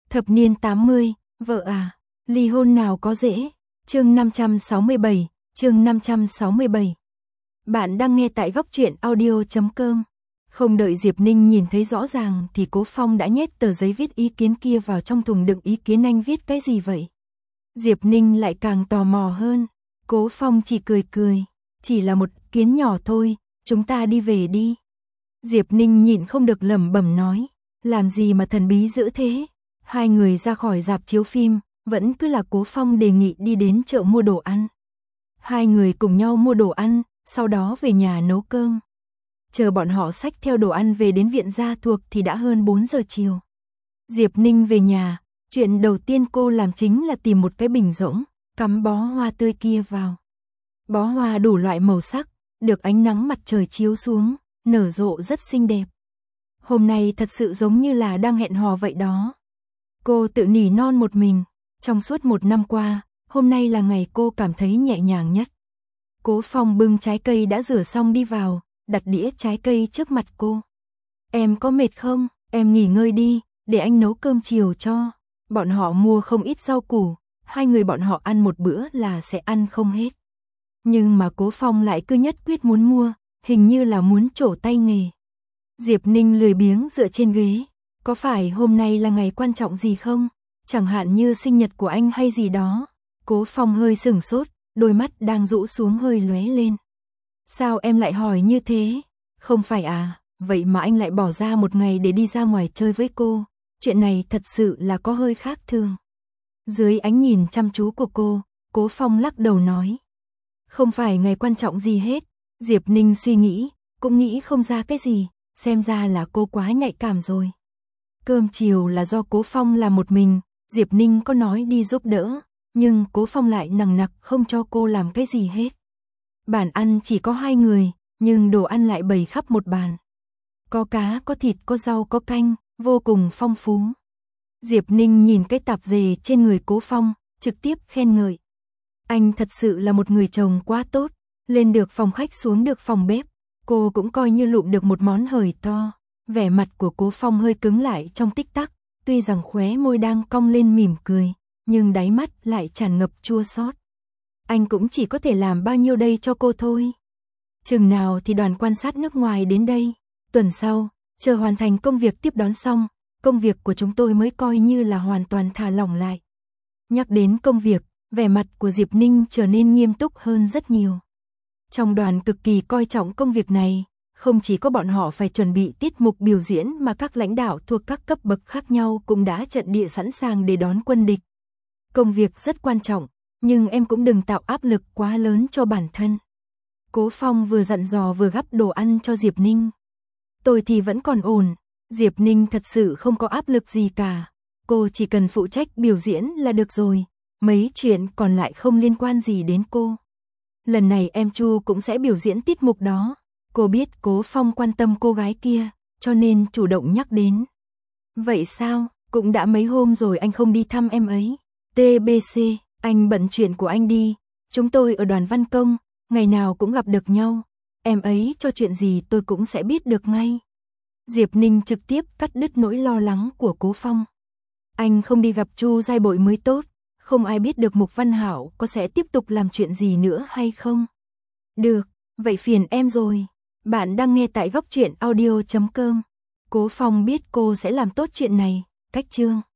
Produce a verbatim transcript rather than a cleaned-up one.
Thập niên tám mươi, vợ à, ly hôn nào có dễ. Chương năm trăm sáu mươi bảy, chương năm trăm sáu mươi bảy. Bạn đang nghe tại góc truyện audio chấm com. Không đợi Diệp Ninh nhìn thấy rõ ràng thì Cố Phong đã nhét tờ giấy viết ý kiến kia vào trong thùng đựng ý kiến. Anh viết cái gì vậy? Diệp Ninh lại càng tò mò hơn. Cố Phong chỉ cười cười, chỉ là một kiến nhỏ thôi, chúng ta đi về đi. Diệp Ninh nhịn không được lẩm bẩm nói, làm gì mà thần bí dữ thế? Hai người ra khỏi rạp chiếu phim, vẫn cứ là Cố Phong đề nghị đi đến chợ mua đồ ăn. Hai người cùng nhau mua đồ ăn, sau đó về nhà nấu cơm. Chờ bọn họ xách theo đồ ăn về đến viện gia thuộc thì đã hơn bốn giờ chiều. Diệp Ninh về nhà, chuyện đầu tiên cô làm chính là tìm một cái bình rỗng, cắm bó hoa tươi kia vào. Bó hoa đủ loại màu sắc, được ánh nắng mặt trời chiếu xuống, nở rộ rất xinh đẹp. Hôm nay thật sự giống như là đang hẹn hò vậy đó. Cô tự nỉ non một mình, trong suốt một năm qua, hôm nay là ngày cô cảm thấy nhẹ nhàng nhất. Cố Phong bưng trái cây đã rửa xong đi vào, đặt đĩa trái cây trước mặt cô. Em có mệt không? Em nghỉ ngơi đi, để anh nấu cơm chiều cho. Bọn họ mua không ít rau củ, hai người bọn họ ăn một bữa là sẽ ăn không hết. Nhưng mà Cố Phong lại cứ nhất quyết muốn mua, hình như là muốn trổ tay nghề. Diệp Ninh lười biếng dựa trên ghế. Có phải hôm nay là ngày quan trọng gì không? Chẳng hạn như sinh nhật của anh hay gì đó. Cố Phong hơi sửng sốt, đôi mắt đang rũ xuống hơi lóe lên. Sao em lại hỏi như thế? Không phải à, vậy mà anh lại bỏ ra một ngày để đi ra ngoài chơi với cô. Chuyện này thật sự là có hơi khác thường. Dưới ánh nhìn chăm chú của cô, Cố Phong lắc đầu nói. Không phải ngày quan trọng gì hết. Diệp Ninh suy nghĩ, cũng nghĩ không ra cái gì, xem ra là cô quá nhạy cảm rồi. Cơm chiều là do Cố Phong làm một mình, Diệp Ninh có nói đi giúp đỡ, nhưng Cố Phong lại nằng nặc không cho cô làm cái gì hết. Bàn ăn chỉ có hai người, nhưng đồ ăn lại bày khắp một bàn. Có cá, có thịt, có rau, có canh, vô cùng phong phú. Diệp Ninh nhìn cái tạp dề trên người Cố Phong, trực tiếp khen ngợi. Anh thật sự là một người chồng quá tốt, lên được phòng khách xuống được phòng bếp, cô cũng coi như lụm được một món hời to. Vẻ mặt của Cố Phong hơi cứng lại trong tích tắc, tuy rằng khóe môi đang cong lên mỉm cười, nhưng đáy mắt lại tràn ngập chua xót. Anh cũng chỉ có thể làm bao nhiêu đây cho cô thôi. Chừng nào thì đoàn quan sát nước ngoài đến đây, tuần sau, chờ hoàn thành công việc tiếp đón xong, công việc của chúng tôi mới coi như là hoàn toàn thả lỏng lại. Nhắc đến công việc, vẻ mặt của Diệp Ninh trở nên nghiêm túc hơn rất nhiều. Trong đoàn cực kỳ coi trọng công việc này, không chỉ có bọn họ phải chuẩn bị tiết mục biểu diễn mà các lãnh đạo thuộc các cấp bậc khác nhau cũng đã trận địa sẵn sàng để đón quân địch. Công việc rất quan trọng, nhưng em cũng đừng tạo áp lực quá lớn cho bản thân. Cố Phong vừa dặn dò vừa gắp đồ ăn cho Diệp Ninh. Tôi thì vẫn còn ổn, Diệp Ninh thật sự không có áp lực gì cả. Cô chỉ cần phụ trách biểu diễn là được rồi, mấy chuyện còn lại không liên quan gì đến cô. Lần này em Chu cũng sẽ biểu diễn tiết mục đó. Cô biết Cố Phong quan tâm cô gái kia, cho nên chủ động nhắc đến. Vậy sao, cũng đã mấy hôm rồi anh không đi thăm em ấy. tê bê xê, anh bận chuyện của anh đi. Chúng tôi ở đoàn văn công, ngày nào cũng gặp được nhau. Em ấy cho chuyện gì tôi cũng sẽ biết được ngay. Diệp Ninh trực tiếp cắt đứt nỗi lo lắng của Cố Phong. Anh không đi gặp Chu Giai Bội mới tốt. Không ai biết được Mục Văn Hảo có sẽ tiếp tục làm chuyện gì nữa hay không. Được, vậy phiền em rồi. Bạn đang nghe tại góc truyện audio chấm com. Cố Phong biết cô sẽ làm tốt chuyện này, cách chương.